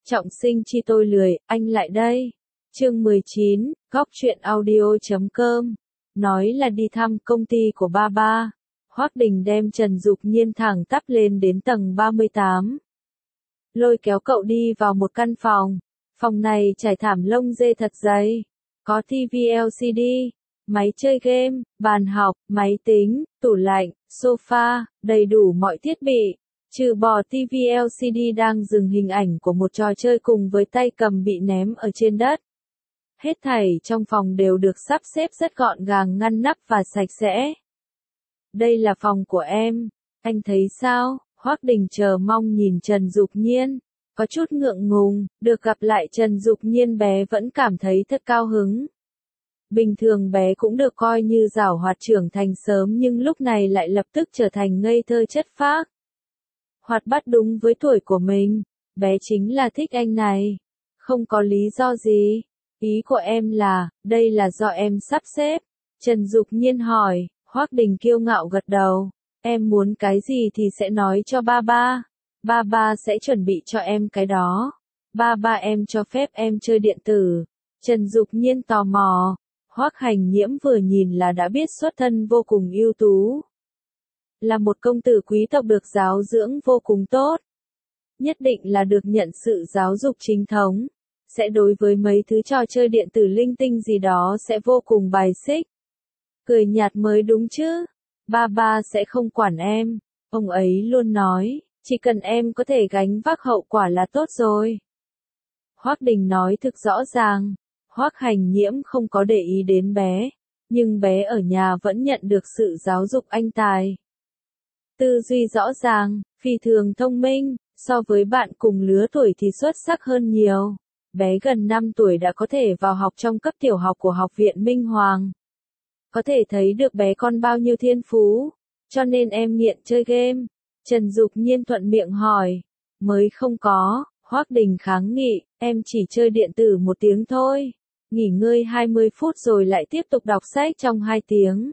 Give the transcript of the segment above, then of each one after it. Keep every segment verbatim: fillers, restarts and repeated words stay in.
Trọng sinh chi tôi lười, anh lại đây. Chương mười chín, góc truyện audio.com. Nói là đi thăm công ty của ba ba. Hoắc Đình đem Trần Dục Nhiên thẳng tắp lên đến tầng ba mươi tám. Lôi kéo cậu đi vào một căn phòng. Phòng này trải thảm lông dê thật dày. Có ti vi lờ xê đê, máy chơi game, bàn học, máy tính, tủ lạnh, sofa, đầy đủ mọi thiết bị. Trừ bỏ ti vi lờ xê đê đang dừng hình ảnh của một trò chơi cùng với tay cầm bị ném ở trên đất. Hết thảy trong phòng đều được sắp xếp rất gọn gàng, ngăn nắp và sạch sẽ. Đây là phòng của em, anh thấy sao? Hoắc Đình chờ mong nhìn Trần Dục Nhiên, có chút ngượng ngùng, được gặp lại Trần Dục Nhiên bé vẫn cảm thấy thật cao hứng. Bình thường bé cũng được coi như giảo hoạt trưởng thành sớm nhưng lúc này lại lập tức trở thành ngây thơ chất phác. Hoạt bát đúng với tuổi của mình, bé chính là thích anh này. Không có lý do gì. Ý của em là, đây là do em sắp xếp. Trần Dục Nhiên hỏi, Hoắc Đình kiêu ngạo gật đầu. Em muốn cái gì thì sẽ nói cho ba ba. Ba ba sẽ chuẩn bị cho em cái đó. Ba ba em cho phép em chơi điện tử. Trần Dục Nhiên tò mò. Hoắc Hành Nhiễm vừa nhìn là đã biết xuất thân vô cùng ưu tú. Là một công tử quý tộc được giáo dưỡng vô cùng tốt. Nhất định là được nhận sự giáo dục chính thống. Sẽ đối với mấy thứ trò chơi điện tử linh tinh gì đó sẽ vô cùng bài xích. Cười nhạt mới đúng chứ. Ba ba sẽ không quản em. Ông ấy luôn nói, chỉ cần em có thể gánh vác hậu quả là tốt rồi. Hoắc Đình nói thực rõ ràng. Hoắc Hành Nhiễm không có để ý đến bé. Nhưng bé ở nhà vẫn nhận được sự giáo dục anh tài. Tư duy rõ ràng, phi thường thông minh, so với bạn cùng lứa tuổi thì xuất sắc hơn nhiều. Bé gần năm tuổi đã có thể vào học trong cấp tiểu học của Học viện Minh Hoàng. Có thể thấy được bé con bao nhiêu thiên phú, cho nên em nghiện chơi game. Trần Dục Nhiên thuận miệng hỏi, mới không có, Hoắc Đình kháng nghị, em chỉ chơi điện tử một tiếng thôi. Nghỉ ngơi hai mươi phút rồi lại tiếp tục đọc sách trong hai tiếng.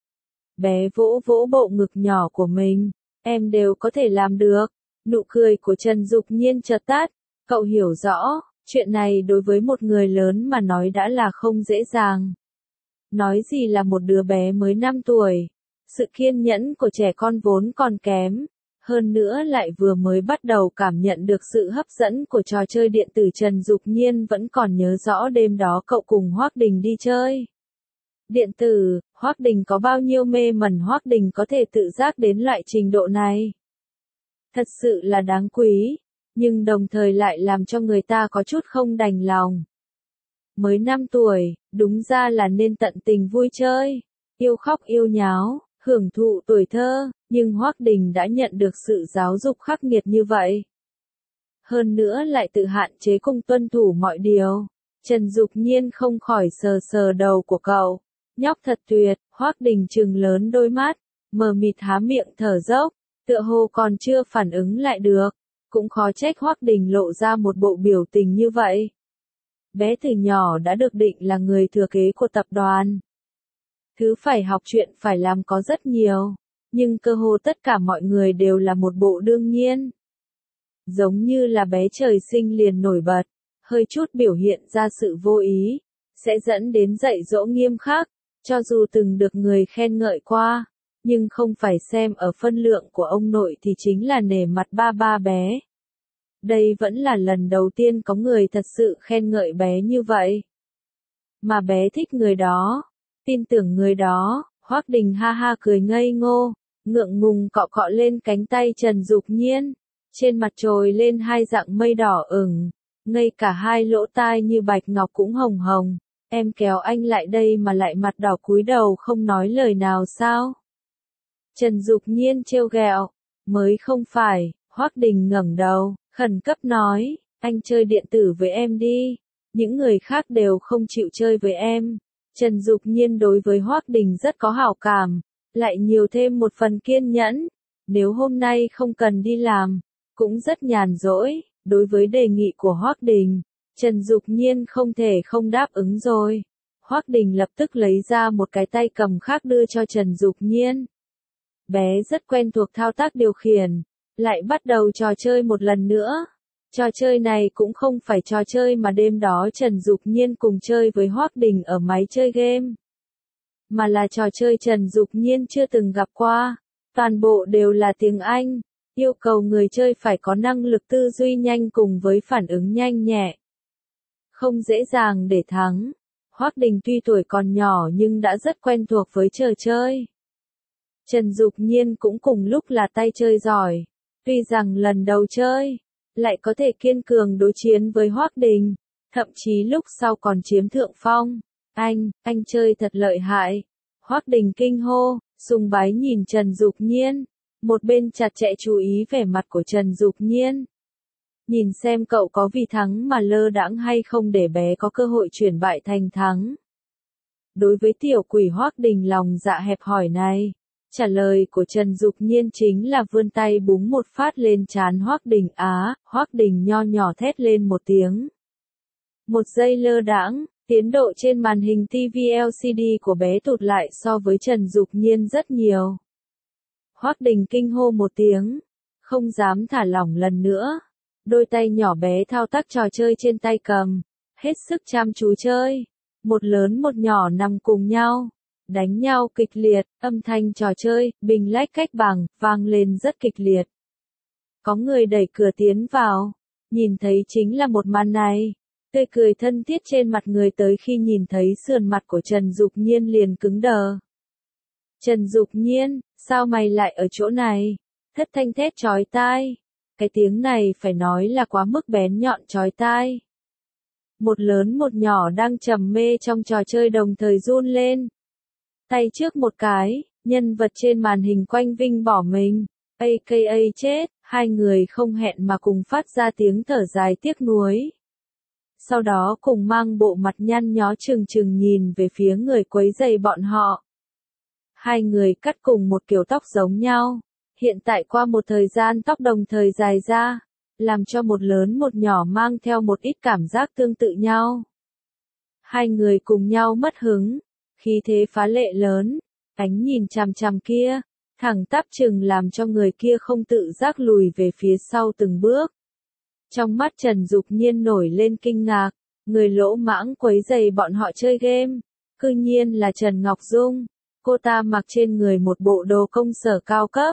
Bé vỗ vỗ bộ ngực nhỏ của mình, em đều có thể làm được. Nụ cười của Trần Dục Nhiên chợt tắt, cậu hiểu rõ, chuyện này đối với một người lớn mà nói đã là không dễ dàng. Nói gì là một đứa bé mới năm tuổi, sự kiên nhẫn của trẻ con vốn còn kém, hơn nữa lại vừa mới bắt đầu cảm nhận được sự hấp dẫn của trò chơi điện tử. Trần Dục Nhiên vẫn còn nhớ rõ đêm đó cậu cùng Hoắc Đình đi chơi điện tử, Hoắc Đình có bao nhiêu mê mẩn, Hoắc Đình có thể tự giác đến loại trình độ này. Thật sự là đáng quý, nhưng đồng thời lại làm cho người ta có chút không đành lòng. Mới năm tuổi, đúng ra là nên tận tình vui chơi, yêu khóc yêu nháo, hưởng thụ tuổi thơ, nhưng Hoắc Đình đã nhận được sự giáo dục khắc nghiệt như vậy. Hơn nữa lại tự hạn chế cùng tuân thủ mọi điều. Trần Dục Nhiên không khỏi sờ sờ đầu của cậu. Nhóc thật tuyệt. Hoắc Đình trừng lớn đôi mắt, mờ mịt há miệng thở dốc, tựa hồ còn chưa phản ứng lại được. Cũng khó trách Hoắc Đình lộ ra một bộ biểu tình như vậy. Bé từ nhỏ đã được định là người thừa kế của tập đoàn. Thứ phải học, chuyện phải làm có rất nhiều, nhưng cơ hồ tất cả mọi người đều là một bộ đương nhiên. Giống như là bé trời sinh liền nổi bật, hơi chút biểu hiện ra sự vô ý, sẽ dẫn đến dạy dỗ nghiêm khắc, cho dù từng được người khen ngợi qua, nhưng không phải xem ở phân lượng của ông nội thì chính là nể mặt ba ba bé. Đây vẫn là lần đầu tiên có người thật sự khen ngợi bé như vậy. Mà bé thích người đó, tin tưởng người đó. Hoắc Đình ha ha cười ngây ngô, ngượng ngùng cọ cọ lên cánh tay Trần Dục Nhiên. Trên mặt trồi lên hai dạng mây đỏ ửng, ngay cả hai lỗ tai như bạch ngọc cũng hồng hồng. Em kéo anh lại đây mà lại mặt đỏ cúi đầu không nói lời nào sao? Trần Dục Nhiên trêu ghẹo, mới không phải. Hoắc Đình ngẩng đầu, khẩn cấp nói, anh chơi điện tử với em đi, những người khác đều không chịu chơi với em. Trần Dục Nhiên đối với Hoắc Đình rất có hảo cảm, lại nhiều thêm một phần kiên nhẫn. Nếu hôm nay không cần đi làm, cũng rất nhàn rỗi. Đối với đề nghị của Hoắc Đình, Trần Dục Nhiên không thể không đáp ứng rồi. Hoắc Đình lập tức lấy ra một cái tay cầm khác đưa cho Trần Dục Nhiên. Bé rất quen thuộc thao tác điều khiển, lại bắt đầu trò chơi một lần nữa. Trò chơi này cũng không phải trò chơi mà đêm đó Trần Dục Nhiên cùng chơi với Hoắc Đình ở máy chơi game, mà là trò chơi Trần Dục Nhiên chưa từng gặp qua. Toàn bộ đều là tiếng Anh, yêu cầu người chơi phải có năng lực tư duy nhanh cùng với phản ứng nhanh nhẹ. Không dễ dàng để thắng. Hoắc Đình tuy tuổi còn nhỏ nhưng đã rất quen thuộc với trò chơi. Trần Dục Nhiên cũng cùng lúc là tay chơi giỏi. Tuy rằng lần đầu chơi, lại có thể kiên cường đối chiến với Hoắc Đình, thậm chí lúc sau còn chiếm thượng phong. Anh, anh chơi thật lợi hại. Hoắc Đình kinh hô, sùng bái nhìn Trần Dục Nhiên, một bên chặt chẽ chú ý vẻ mặt của Trần Dục Nhiên. Nhìn xem cậu có vì thắng mà lơ đãng hay không để bé có cơ hội chuyển bại thành thắng. Đối với tiểu quỷ Hoắc Đình lòng dạ hẹp hòi này, trả lời của Trần Dục Nhiên chính là vươn tay búng một phát lên trán Hoắc Đình. Á, Hoắc Đình nho nhỏ thét lên một tiếng. Một giây lơ đãng, tiến độ trên màn hình ti vi lờ xê đê của bé tụt lại so với Trần Dục Nhiên rất nhiều. Hoắc Đình kinh hô một tiếng, không dám thả lỏng lần nữa. Đôi tay nhỏ bé thao tác trò chơi trên tay cầm, hết sức chăm chú chơi. Một lớn một nhỏ nằm cùng nhau, đánh nhau kịch liệt, âm thanh trò chơi, bình lách cách bằng, vang lên rất kịch liệt. Có người đẩy cửa tiến vào, nhìn thấy chính là một màn này. Tươi cười thân thiết trên mặt người tới khi nhìn thấy sườn mặt của Trần Dục Nhiên liền cứng đờ. Trần Dục Nhiên, sao mày lại ở chỗ này? Thất thanh thét chói tai. Cái tiếng này phải nói là quá mức bén nhọn chói tai. Một lớn một nhỏ đang trầm mê trong trò chơi đồng thời run lên. Tay trước một cái, nhân vật trên màn hình quanh vinh bỏ mình, a ca a chết, hai người không hẹn mà cùng phát ra tiếng thở dài tiếc nuối. Sau đó cùng mang bộ mặt nhăn nhó trừng trừng nhìn về phía người quấy rầy bọn họ. Hai người cắt cùng một kiểu tóc giống nhau. Hiện tại qua một thời gian tóc đồng thời dài ra, làm cho một lớn một nhỏ mang theo một ít cảm giác tương tự nhau. Hai người cùng nhau mất hứng, khí thế phá lệ lớn, ánh nhìn chằm chằm kia, thẳng tắp chừng làm cho người kia không tự giác lùi về phía sau từng bước. Trong mắt Trần Dục Nhiên nổi lên kinh ngạc, người lỗ mãng quấy rầy bọn họ chơi game, cư nhiên là Trần Ngọc Dung. Cô ta mặc trên người một bộ đồ công sở cao cấp,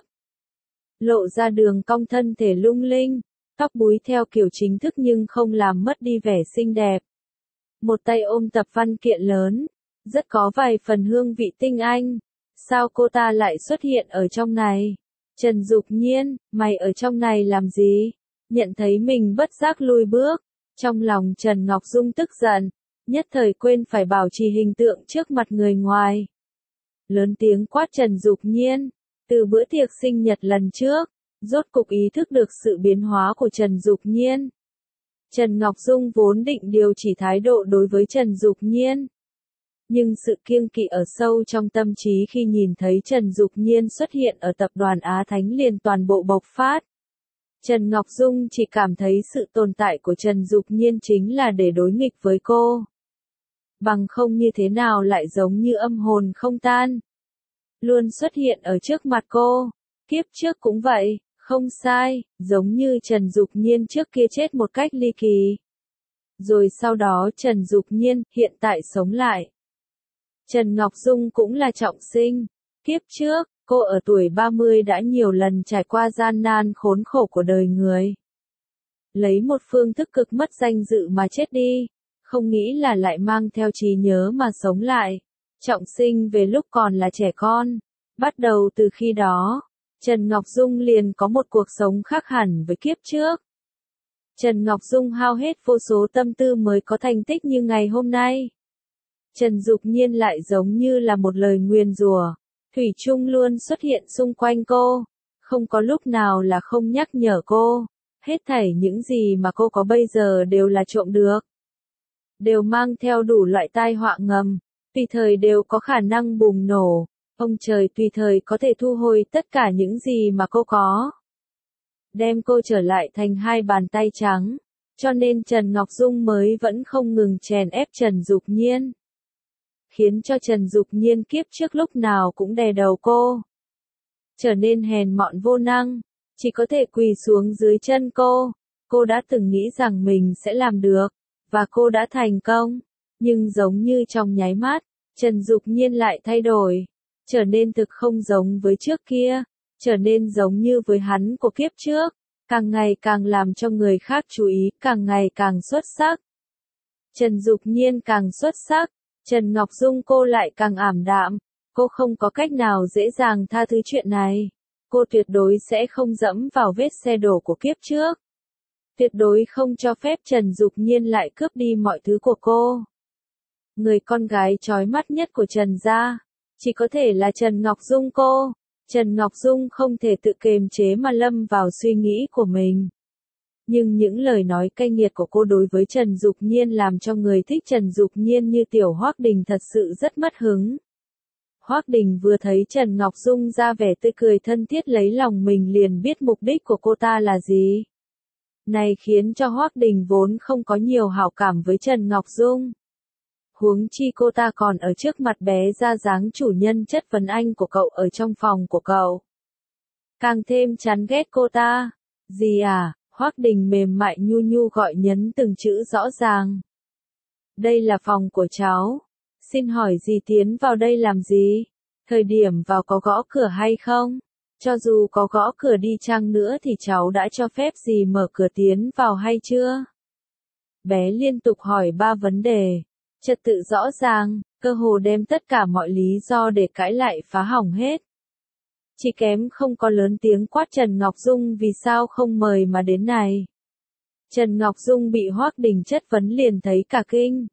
lộ ra đường cong thân thể lung linh, tóc búi theo kiểu chính thức nhưng không làm mất đi vẻ xinh đẹp. Một tay ôm tập văn kiện lớn, rất có vài phần hương vị tinh anh. Sao cô ta lại xuất hiện ở trong này? Trần Dục Nhiên, mày ở trong này làm gì? Nhận thấy mình bất giác lùi bước, trong lòng Trần Ngọc Dung tức giận, nhất thời quên phải bảo trì hình tượng trước mặt người ngoài. Lớn tiếng quát Trần Dục Nhiên. Từ bữa tiệc sinh nhật lần trước, rốt cục ý thức được sự biến hóa của Trần Dục Nhiên. Trần Ngọc Dung vốn định điều chỉ thái độ đối với Trần Dục Nhiên. Nhưng sự kiêng kỵ ở sâu trong tâm trí khi nhìn thấy Trần Dục Nhiên xuất hiện ở tập đoàn Á Thánh liền toàn bộ bộc phát. Trần Ngọc Dung chỉ cảm thấy sự tồn tại của Trần Dục Nhiên chính là để đối nghịch với cô. Bằng không như thế nào lại giống như âm hồn không tan. Luôn xuất hiện ở trước mặt cô. Kiếp trước cũng vậy, không sai, giống như Trần Dục Nhiên trước kia chết một cách ly kỳ. Rồi sau đó Trần Dục Nhiên hiện tại sống lại. Trần Ngọc Dung cũng là trọng sinh. Kiếp trước, cô ở tuổi ba mươi đã nhiều lần trải qua gian nan khốn khổ của đời người. Lấy một phương thức cực mất danh dự mà chết đi, không nghĩ là lại mang theo trí nhớ mà sống lại. Trọng sinh về lúc còn là trẻ con. Bắt đầu từ khi đó, Trần Ngọc Dung liền có một cuộc sống khác hẳn với kiếp trước. Trần Ngọc Dung hao hết vô số tâm tư mới có thành tích như ngày hôm nay. Trần Dục Nhiên lại giống như là một lời nguyền rủa, thủy chung luôn xuất hiện xung quanh cô, không có lúc nào là không nhắc nhở cô. Hết thảy những gì mà cô có bây giờ đều là trộm được. Đều mang theo đủ loại tai họa ngầm, tùy thời đều có khả năng bùng nổ. Ông trời tùy thời có thể thu hồi tất cả những gì mà cô có. Đem cô trở lại thành hai bàn tay trắng. Cho nên Trần Ngọc Dung mới vẫn không ngừng chèn ép Trần Dục Nhiên. Khiến cho Trần Dục Nhiên kiếp trước lúc nào cũng đè đầu cô. Trở nên hèn mọn vô năng. Chỉ có thể quỳ xuống dưới chân cô. Cô đã từng nghĩ rằng mình sẽ làm được, và cô đã thành công. Nhưng giống như trong nháy mắt, Trần Dục Nhiên lại thay đổi, trở nên thực không giống với trước kia, trở nên giống như với hắn của kiếp trước, càng ngày càng làm cho người khác chú ý, càng ngày càng xuất sắc. Trần Dục Nhiên càng xuất sắc, Trần Ngọc Dung cô lại càng ảm đạm, cô không có cách nào dễ dàng tha thứ chuyện này. Cô tuyệt đối sẽ không dẫm vào vết xe đổ của kiếp trước. Tuyệt đối không cho phép Trần Dục Nhiên lại cướp đi mọi thứ của cô. Người con gái chói mắt nhất của Trần gia, chỉ có thể là Trần Ngọc Dung cô. Trần Ngọc Dung không thể tự kiềm chế mà lâm vào suy nghĩ của mình. Nhưng những lời nói cay nghiệt của cô đối với Trần Dục Nhiên làm cho người thích Trần Dục Nhiên như Tiểu Hoắc Đình thật sự rất mất hứng. Hoắc Đình vừa thấy Trần Ngọc Dung ra vẻ tươi cười thân thiết lấy lòng mình liền biết mục đích của cô ta là gì. Này khiến cho Hoắc Đình vốn không có nhiều hảo cảm với Trần Ngọc Dung. Huống chi cô ta còn ở trước mặt bé ra dáng chủ nhân chất vấn anh của cậu ở trong phòng của cậu. Càng thêm chán ghét cô ta. Gì à? Hoắc Đình mềm mại nhu nhu gọi nhấn từng chữ rõ ràng. Đây là phòng của cháu. Xin hỏi dì tiến vào đây làm gì? Thời điểm vào có gõ cửa hay không? Cho dù có gõ cửa đi chăng nữa thì cháu đã cho phép dì mở cửa tiến vào hay chưa? Bé liên tục hỏi ba vấn đề. Trật tự rõ ràng, cơ hồ đem tất cả mọi lý do để cãi lại phá hỏng hết. Chỉ kém không có lớn tiếng quát Trần Ngọc Dung vì sao không mời mà đến này. Trần Ngọc Dung bị Hoắc Đình chất vấn liền thấy cả kinh.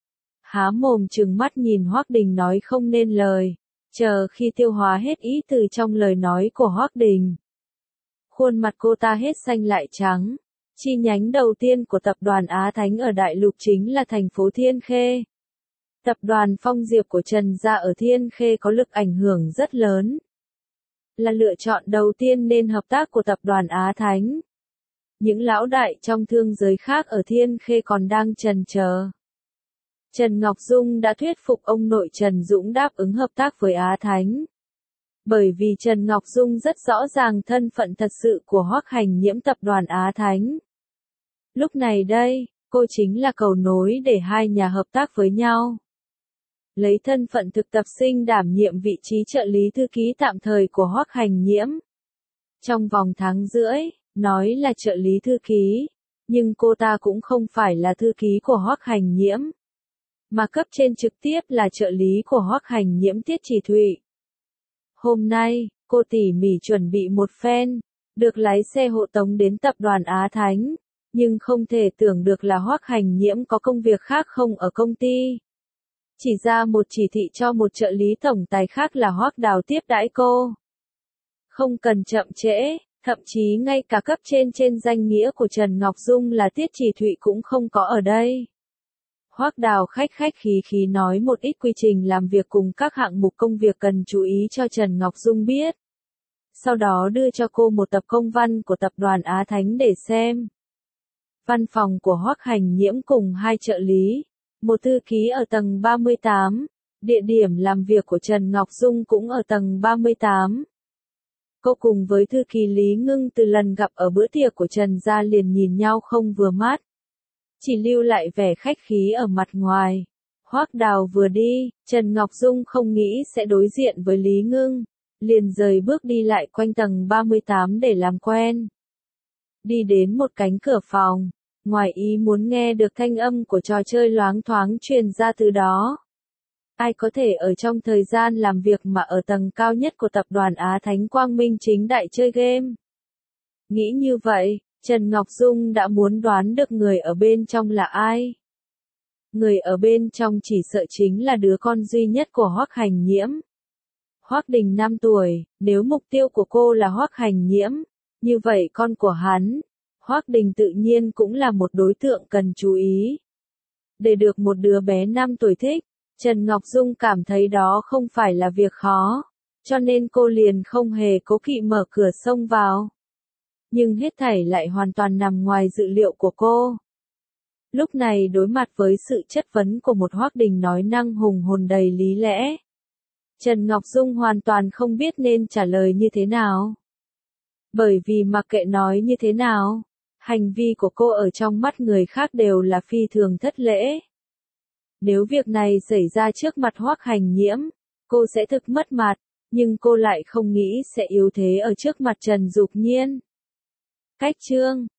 Há mồm trừng mắt nhìn Hoắc Đình nói không nên lời, chờ khi tiêu hóa hết ý từ trong lời nói của Hoắc Đình. Khuôn mặt cô ta hết xanh lại trắng. Chi nhánh đầu tiên của tập đoàn Á Thánh ở Đại Lục chính là thành phố Thiên Khê. Tập đoàn Phong Diệp của Trần gia ở Thiên Khê có lực ảnh hưởng rất lớn. Là lựa chọn đầu tiên nên hợp tác của tập đoàn Á Thánh. Những lão đại trong thương giới khác ở Thiên Khê còn đang chần chờ. Trần Ngọc Dung đã thuyết phục ông nội Trần Dũng đáp ứng hợp tác với Á Thánh. Bởi vì Trần Ngọc Dung rất rõ ràng thân phận thật sự của Hoắc Hành Nhiễm tập đoàn Á Thánh. Lúc này đây, cô chính là cầu nối để hai nhà hợp tác với nhau. Lấy thân phận thực tập sinh đảm nhiệm vị trí trợ lý thư ký tạm thời của Hoắc Hành Nhiễm. Trong vòng tháng rưỡi, nói là trợ lý thư ký, nhưng cô ta cũng không phải là thư ký của Hoắc Hành Nhiễm, mà cấp trên trực tiếp là trợ lý của Hoắc Hành Nhiễm Tiết Chỉ Thụy. Hôm nay, cô tỉ mỉ chuẩn bị một phen, được lái xe hộ tống đến tập đoàn Á Thánh, nhưng không thể tưởng được là Hoắc Hành Nhiễm có công việc khác không ở công ty. Chỉ ra một chỉ thị cho một trợ lý tổng tài khác là Hoắc Đào tiếp đãi cô. Không cần chậm trễ, thậm chí ngay cả cấp trên trên danh nghĩa của Trần Ngọc Dung là Tiết Chỉ Thụy cũng không có ở đây. Hoắc Đào khách khách khí khí nói một ít quy trình làm việc cùng các hạng mục công việc cần chú ý cho Trần Ngọc Dung biết. Sau đó đưa cho cô một tập công văn của tập đoàn Á Thánh để xem. Văn phòng của Hoắc Hành Nhiễm cùng hai trợ lý, một thư ký ở tầng ba mươi tám, địa điểm làm việc của Trần Ngọc Dung cũng ở tầng ba mươi tám. Cô cùng với thư ký Lý Ngưng từ lần gặp ở bữa tiệc của Trần gia liền nhìn nhau không vừa mắt. Chỉ lưu lại vẻ khách khí ở mặt ngoài. Hoắc Đào vừa đi, Trần Ngọc Dung không nghĩ sẽ đối diện với Lý Ngưng, liền rời bước đi lại quanh tầng ba mươi tám để làm quen. Đi đến một cánh cửa phòng, ngoài ý muốn nghe được thanh âm của trò chơi loáng thoáng truyền ra từ đó. Ai có thể ở trong thời gian làm việc mà ở tầng cao nhất của tập đoàn Á Thánh quang minh chính đại chơi game? Nghĩ như vậy, Trần Ngọc Dung đã muốn đoán được người ở bên trong là ai. Người ở bên trong chỉ sợ chính là đứa con duy nhất của Hoắc Hành Nhiễm. Hoắc Đình năm tuổi, nếu mục tiêu của cô là Hoắc Hành Nhiễm, như vậy con của hắn, Hoắc Đình tự nhiên cũng là một đối tượng cần chú ý. Để được một đứa bé năm tuổi thích, Trần Ngọc Dung cảm thấy đó không phải là việc khó, cho nên cô liền không hề cố kỵ mở cửa xông vào. Nhưng hết thảy lại hoàn toàn nằm ngoài dự liệu của cô. Lúc này đối mặt với sự chất vấn của một Hoắc Đình nói năng hùng hồn đầy lý lẽ, Trần Ngọc Dung hoàn toàn không biết nên trả lời như thế nào. Bởi vì mặc kệ nói như thế nào, Hành vi của cô ở trong mắt người khác đều là phi thường thất lễ. Nếu việc này xảy ra trước mặt Hoắc Hành Nhiễm, cô sẽ thực mất mặt, nhưng cô lại không nghĩ sẽ yếu thế ở trước mặt Trần Dục Nhiên. Cách chương